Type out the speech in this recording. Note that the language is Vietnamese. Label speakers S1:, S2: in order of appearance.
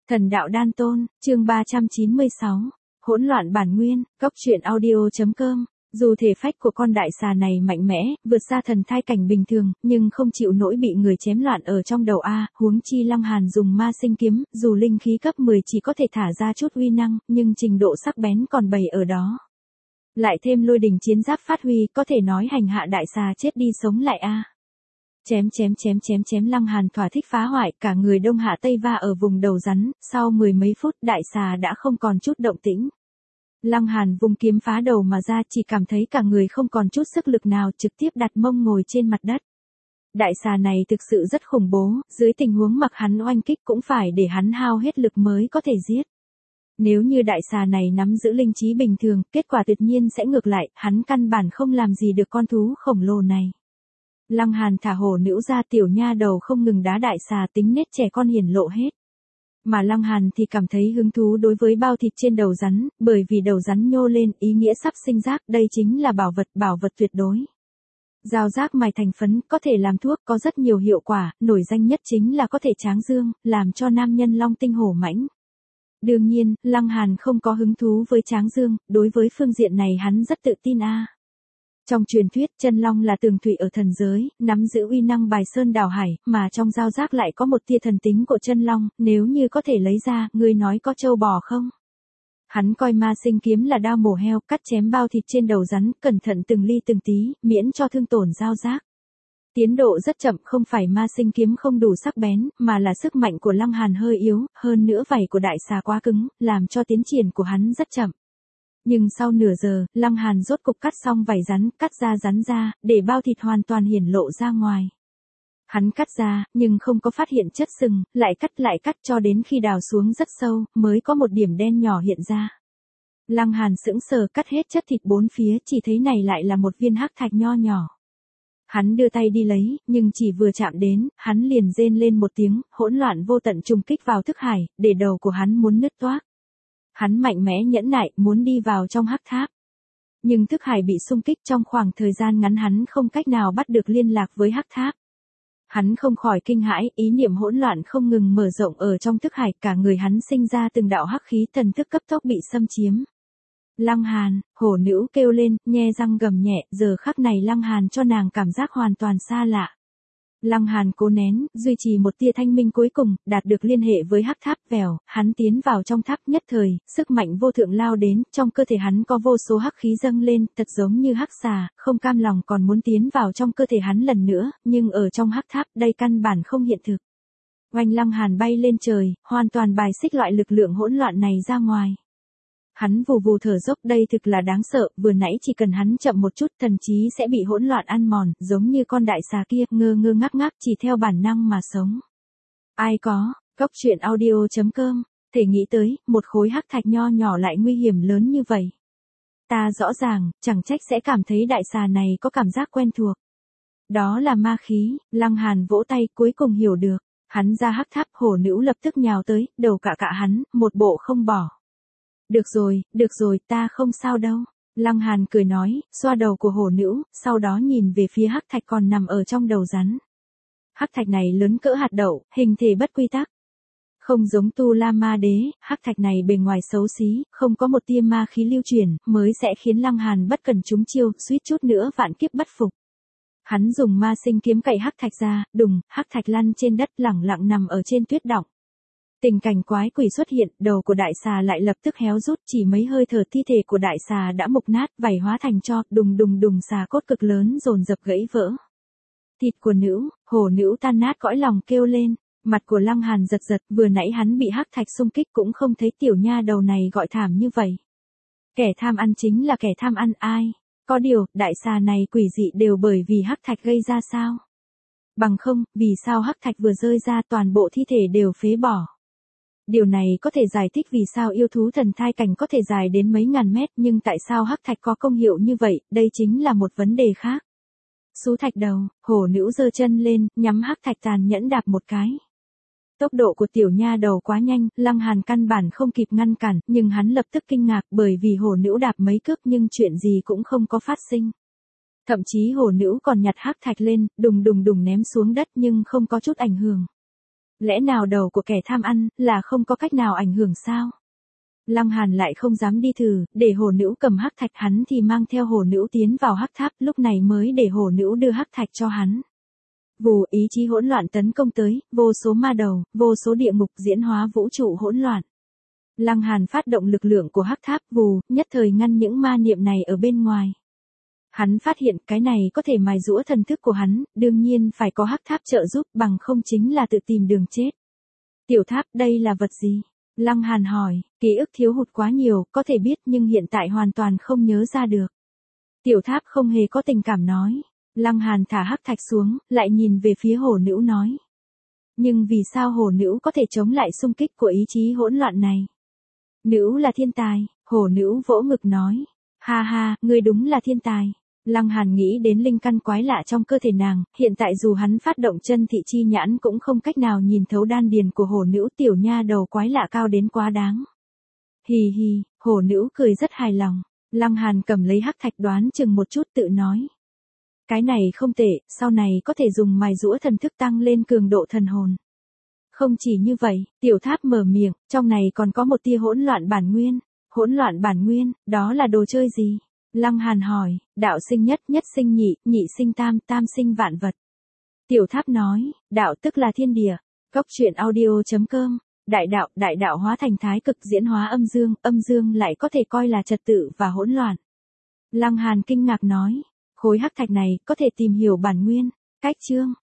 S1: Thần đạo đan tôn, chương 396. Hỗn loạn bản nguyên, góc truyện audio.com. Dù thể phách của con đại xà này mạnh mẽ, vượt xa thần thai cảnh bình thường, nhưng không chịu nổi bị người chém loạn ở trong đầu a, huống chi Lăng Hàn dùng ma sinh kiếm, dù linh khí cấp 10 chỉ có thể thả ra chút uy năng, nhưng trình độ sắc bén còn bày ở đó. Lại thêm lôi đình chiến giáp phát huy, có thể nói hành hạ đại xà chết đi sống lại a. Chém Lăng Hàn thỏa thích phá hoại, cả người đông hạ tây va ở vùng đầu rắn, sau mười mấy phút đại xà đã không còn chút động tĩnh. Lăng Hàn vùng kiếm phá đầu mà ra, chỉ cảm thấy cả người không còn chút sức lực nào, trực tiếp đặt mông ngồi trên mặt đất. Đại xà này thực sự rất khủng bố, dưới tình huống mặc hắn oanh kích cũng phải để hắn hao hết lực mới có thể giết. Nếu như đại xà này nắm giữ linh trí bình thường, kết quả tuyệt nhiên sẽ ngược lại, hắn căn bản không làm gì được con thú khổng lồ này. Lăng Hàn thả hổ nữ ra, tiểu nha đầu không ngừng đá đại xà, tính nết trẻ con hiển lộ hết. Mà Lăng Hàn thì cảm thấy hứng thú đối với bao thịt trên đầu rắn, bởi vì đầu rắn nhô lên, ý nghĩa sắp sinh giác, đây chính là bảo vật tuyệt đối. Dao rác mài thành phấn, có thể làm thuốc, có rất nhiều hiệu quả, nổi danh nhất chính là có thể tráng dương, làm cho nam nhân long tinh hổ mãnh. Đương nhiên, Lăng Hàn không có hứng thú với tráng dương, đối với phương diện này hắn rất tự tin a. Trong truyền thuyết, chân long là tường thủy ở thần giới, nắm giữ uy năng bài sơn đảo hải, mà trong dao giác lại có một tia thần tính của chân long, nếu như có thể lấy ra, ngươi nói có trâu bò không? Hắn coi ma sinh kiếm là đao mổ heo, cắt chém bao thịt trên đầu rắn, cẩn thận từng ly từng tí, miễn cho thương tổn dao giác. Tiến độ rất chậm, không phải ma sinh kiếm không đủ sắc bén, mà là sức mạnh của Lăng Hàn hơi yếu, hơn nữa vảy của đại xà quá cứng, làm cho tiến triển của hắn rất chậm. Nhưng sau nửa giờ, Lăng Hàn rốt cục cắt xong vảy rắn, cắt ra rắn ra, để bao thịt hoàn toàn hiển lộ ra ngoài. Hắn cắt ra, nhưng không có phát hiện chất sừng, lại cắt cho đến khi đào xuống rất sâu, mới có một điểm đen nhỏ hiện ra. Lăng Hàn sững sờ, cắt hết chất thịt bốn phía, chỉ thấy này lại là một viên hắc thạch nho nhỏ. Hắn đưa tay đi lấy, nhưng chỉ vừa chạm đến, hắn liền rên lên một tiếng, hỗn loạn vô tận trùng kích vào thức hải, để đầu của hắn muốn nứt toác. Hắn mạnh mẽ nhẫn nại, muốn đi vào trong hắc tháp. Nhưng thức hải bị xung kích, trong khoảng thời gian ngắn hắn không cách nào bắt được liên lạc với hắc tháp. Hắn không khỏi kinh hãi, ý niệm hỗn loạn không ngừng mở rộng ở trong thức hải, cả người hắn sinh ra từng đạo hắc khí, thần thức cấp tốc bị xâm chiếm. Lăng Hàn, hổ nữ kêu lên, nhe răng gầm nhẹ, giờ khắc này Lăng Hàn cho nàng cảm giác hoàn toàn xa lạ. Lăng Hàn cố nén, duy trì một tia thanh minh cuối cùng, đạt được liên hệ với hắc tháp vèo, hắn tiến vào trong tháp nhất thời, sức mạnh vô thượng lao đến, trong cơ thể hắn có vô số hắc khí dâng lên, thật giống như hắc xà, không cam lòng còn muốn tiến vào trong cơ thể hắn lần nữa, nhưng ở trong hắc tháp, đây căn bản không hiện thực. Oanh, Lăng Hàn bay lên trời, hoàn toàn bài xích loại lực lượng hỗn loạn này ra ngoài. Hắn vù vù thở dốc, đây thực là đáng sợ, vừa nãy chỉ cần hắn chậm một chút, thần trí sẽ bị hỗn loạn ăn mòn, giống như con đại xà kia, ngơ ngác chỉ theo bản năng mà sống. Ai có, góc truyện audio.com, thể nghĩ tới, một khối hắc thạch nho nhỏ lại nguy hiểm lớn như vậy. Ta rõ ràng, chẳng trách sẽ cảm thấy đại xà này có cảm giác quen thuộc. Đó là ma khí, Lăng Hàn vỗ tay, cuối cùng hiểu được. Hắn ra hắc tháp, hổ nữ lập tức nhào tới, đầu cả hắn, một bộ không bỏ. Được rồi, ta không sao đâu. Lăng Hàn cười nói, xoa đầu của hổ nữ, sau đó nhìn về phía hắc thạch còn nằm ở trong đầu rắn. Hắc thạch này lớn cỡ hạt đậu, hình thể bất quy tắc. Không giống Tu La Ma Đế, hắc thạch này bề ngoài xấu xí, không có một tia ma khí lưu chuyển, mới sẽ khiến Lăng Hàn bất cần trúng chiêu, suýt chút nữa vạn kiếp bất phục. Hắn dùng ma sinh kiếm cậy hắc thạch ra, đùng, hắc thạch lăn trên đất lẳng lặng nằm ở trên tuyết đọng. Tình cảnh quái quỷ xuất hiện, đầu của đại xà lại lập tức héo rút, chỉ mấy hơi thở thi thể của đại xà đã mục nát, vảy hóa thành tro, đùng xà cốt cực lớn dồn dập gãy vỡ. Thịt của hổ nữ tan nát cõi lòng kêu lên, mặt của Lăng Hàn giật, vừa nãy hắn bị hắc thạch xung kích cũng không thấy tiểu nha đầu này gọi thảm như vậy. Kẻ tham ăn chính là kẻ tham ăn ai? Có điều, đại xà này quỷ dị đều bởi vì hắc thạch gây ra sao? Bằng không, vì sao hắc thạch vừa rơi ra toàn bộ thi thể đều phế bỏ? Điều này có thể giải thích vì sao yêu thú thần thai cảnh có thể dài đến mấy ngàn mét, nhưng tại sao hắc thạch có công hiệu như vậy, đây chính là một vấn đề khác. Sú thạch đầu, hổ nữ giơ chân lên, nhắm hắc thạch tàn nhẫn đạp một cái. Tốc độ của tiểu nha đầu quá nhanh, Lăng Hàn căn bản không kịp ngăn cản, nhưng hắn lập tức kinh ngạc bởi vì hổ nữ đạp mấy cước nhưng chuyện gì cũng không có phát sinh. Thậm chí hổ nữ còn nhặt hắc thạch lên, đùng ném xuống đất nhưng không có chút ảnh hưởng. Lẽ nào đầu của kẻ tham ăn, là không có cách nào ảnh hưởng sao? Lăng Hàn lại không dám đi thử, để hổ nữ cầm hắc thạch, hắn thì mang theo hổ nữ tiến vào hắc tháp, lúc này mới để hổ nữ đưa hắc thạch cho hắn. Vù, ý chí hỗn loạn tấn công tới, vô số ma đầu, vô số địa ngục diễn hóa vũ trụ hỗn loạn. Lăng Hàn phát động lực lượng của hắc tháp, vù, nhất thời ngăn những ma niệm này ở bên ngoài. Hắn phát hiện cái này có thể mài giũa thần thức của hắn, đương nhiên phải có hắc tháp trợ giúp, bằng không chính là tự tìm đường chết. Tiểu tháp, đây là vật gì? Lăng Hàn hỏi, ký ức thiếu hụt quá nhiều, có thể biết nhưng hiện tại hoàn toàn không nhớ ra được. Tiểu tháp không hề có tình cảm nói. Lăng Hàn thả hắc thạch xuống, lại nhìn về phía hổ nữ nói. Nhưng vì sao hổ nữ có thể chống lại xung kích của ý chí hỗn loạn này? Nữ là thiên tài, hổ nữ vỗ ngực nói. Ha ha, ngươi đúng là thiên tài. Lăng Hàn nghĩ đến linh căn quái lạ trong cơ thể nàng, hiện tại dù hắn phát động chân thị chi nhãn cũng không cách nào nhìn thấu đan điền của hổ nữ, tiểu nha đầu quái lạ cao đến quá đáng. Hì hì, hổ nữ cười rất hài lòng. Lăng Hàn cầm lấy hắc thạch đoán chừng một chút tự nói. Cái này không tệ, sau này có thể dùng mài giũa thần thức tăng lên cường độ thần hồn. Không chỉ như vậy, tiểu tháp mở miệng, trong này còn có một tia hỗn loạn bản nguyên. Hỗn loạn bản nguyên, đó là đồ chơi gì? Lăng Hàn hỏi, đạo sinh nhất, nhất sinh nhị, nhị sinh tam, tam sinh vạn vật. Tiểu tháp nói, đạo tức là thiên địa. Góc truyện audio.com, đại đạo hóa thành thái cực diễn hóa âm dương lại có thể coi là trật tự và hỗn loạn. Lăng Hàn kinh ngạc nói, khối hắc thạch này có thể tìm hiểu bản nguyên. Cách chương